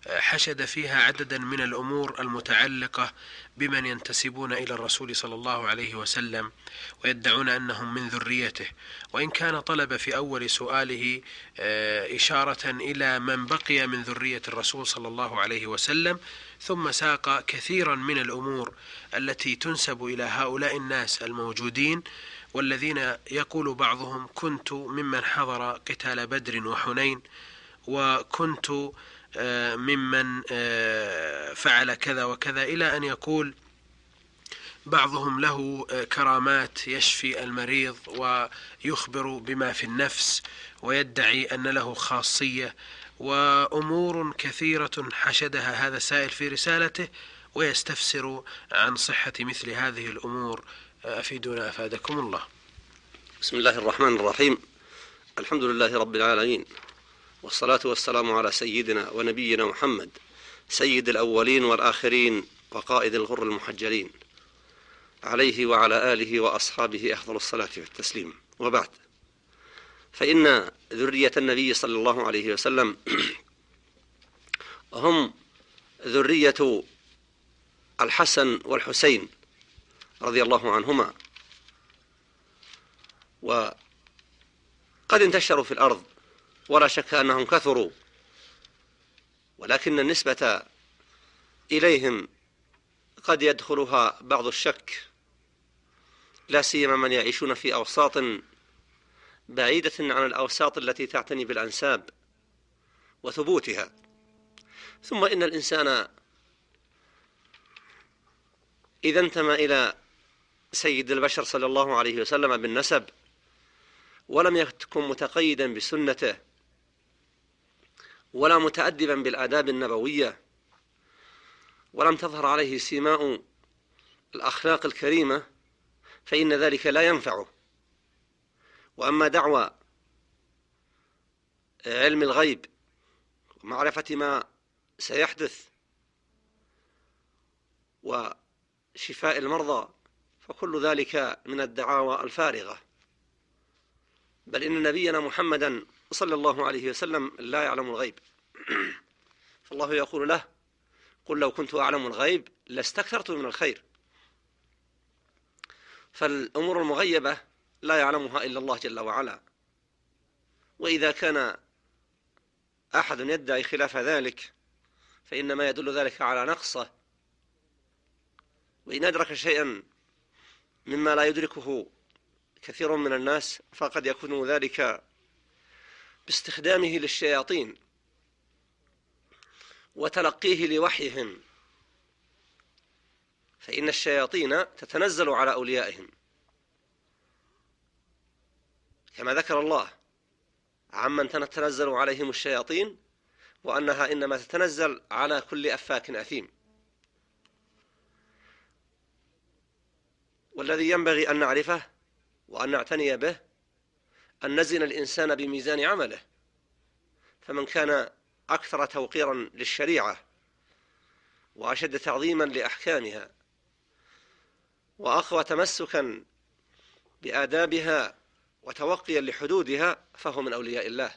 حشد فيها عددا من الأمور المتعلقة بمن ينتسبون إلى الرسول صلى الله عليه وسلم ويدعون أنهم من ذريته، وإن كان طلب في أول سؤاله إشارة إلى من بقي من ذرية الرسول صلى الله عليه وسلم، ثم ساق كثيرا من الأمور التي تنسب إلى هؤلاء الناس الموجودين، والذين يقول بعضهم: كنت ممن حضر قتال بدر وحنين، وكنت ممن فعل كذا وكذا، إلى أن يقول بعضهم له كرامات، يشفي المريض ويخبر بما في النفس ويدعي أن له خاصية، وأمور كثيرة حشدها هذا السائل في رسالته ويستفسر عن صحة مثل هذه الأمور. أفيدونا أفادكم الله. بسم الله الرحمن الرحيم. الحمد لله رب العالمين، والصلاة والسلام على سيدنا ونبينا محمد سيد الأولين والآخرين وقائد الغر المحجلين، عليه وعلى آله وأصحابه أفضل الصلاة والتسليم، وبعد، فإن ذرية النبي صلى الله عليه وسلم هم ذرية الحسن والحسين رضي الله عنهما، وقد انتشروا في الأرض ولا شك أنهم كثروا، ولكن النسبة إليهم قد يدخلها بعض الشك، لا سيما من يعيشون في أوساط بعيدة عن الأوساط التي تعتني بالأنساب وثبوتها. ثم إن الإنسان إذا انتمى إلى سيد البشر صلى الله عليه وسلم بالنسب ولم يكن متقيدا بسنته ولا متأدبا بالآداب النبوية، ولم تظهر عليه سيماء الأخلاق الكريمة، فإن ذلك لا ينفعه. وأما دعوى علم الغيب ومعرفة ما سيحدث وشفاء المرضى فكل ذلك من الدعاوى الفارغة، بل إن نبينا محمدا صلى الله عليه وسلم لا يعلم الغيب، فالله يقول له: قل لو كنت أعلم الغيب لاستكثرت من الخير. فالأمور المغيبة لا يعلمها إلا الله جل وعلا، وإذا كان أحد يدعي خلاف ذلك فإنما يدل ذلك على نقصه، وإن أدرك شيئا مما لا يدركه كثير من الناس فقد يكون ذلك باستخدامه للشياطين وتلقيه لوحيهم، فإن الشياطين تتنزل على أوليائهم، كما ذكر الله عمن تتنزل عليهم الشياطين وأنها إنما تتنزل على كل أفاك أثيم. والذي ينبغي أن نعرفه وأن نعتني به أن نزن الإنسان بميزان عمله، فمن كان أكثر توقيرا للشريعة وأشد تعظيما لأحكامها وأقوى تمسكا بآدابها وتوقيا لحدودها فهو من أولياء الله.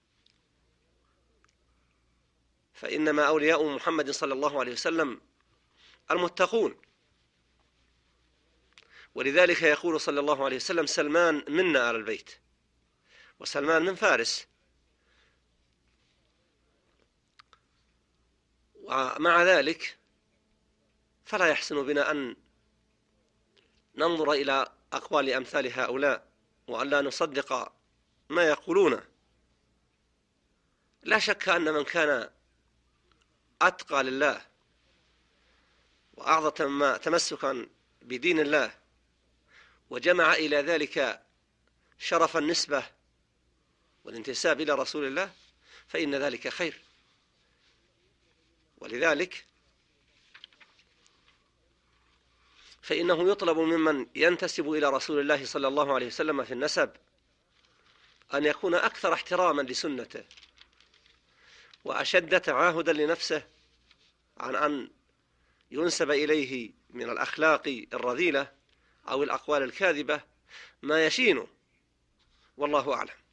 فإنما أولياء محمد صلى الله عليه وسلم المتقون، ولذلك يقول صلى الله عليه وسلم: سلمان منا آل البيت، وسلمان من فارس. ومع ذلك فلا يحسن بنا أن ننظر إلى أقوال أمثال هؤلاء وأن لا نصدق ما يقولون. لا شك أن من كان أتقى لله وأعظم تمسكا بدين الله وجمع إلى ذلك شرف النسبة والانتساب إلى رسول الله فإن ذلك خير. ولذلك فإنه يطلب ممن ينتسب إلى رسول الله صلى الله عليه وسلم في النسب أن يكون أكثر احتراما لسنته وأشد تعاهدا لنفسه عن أن ينسب إليه من الأخلاق الرذيلة أو الأقوال الكاذبة ما يشينه، والله أعلم.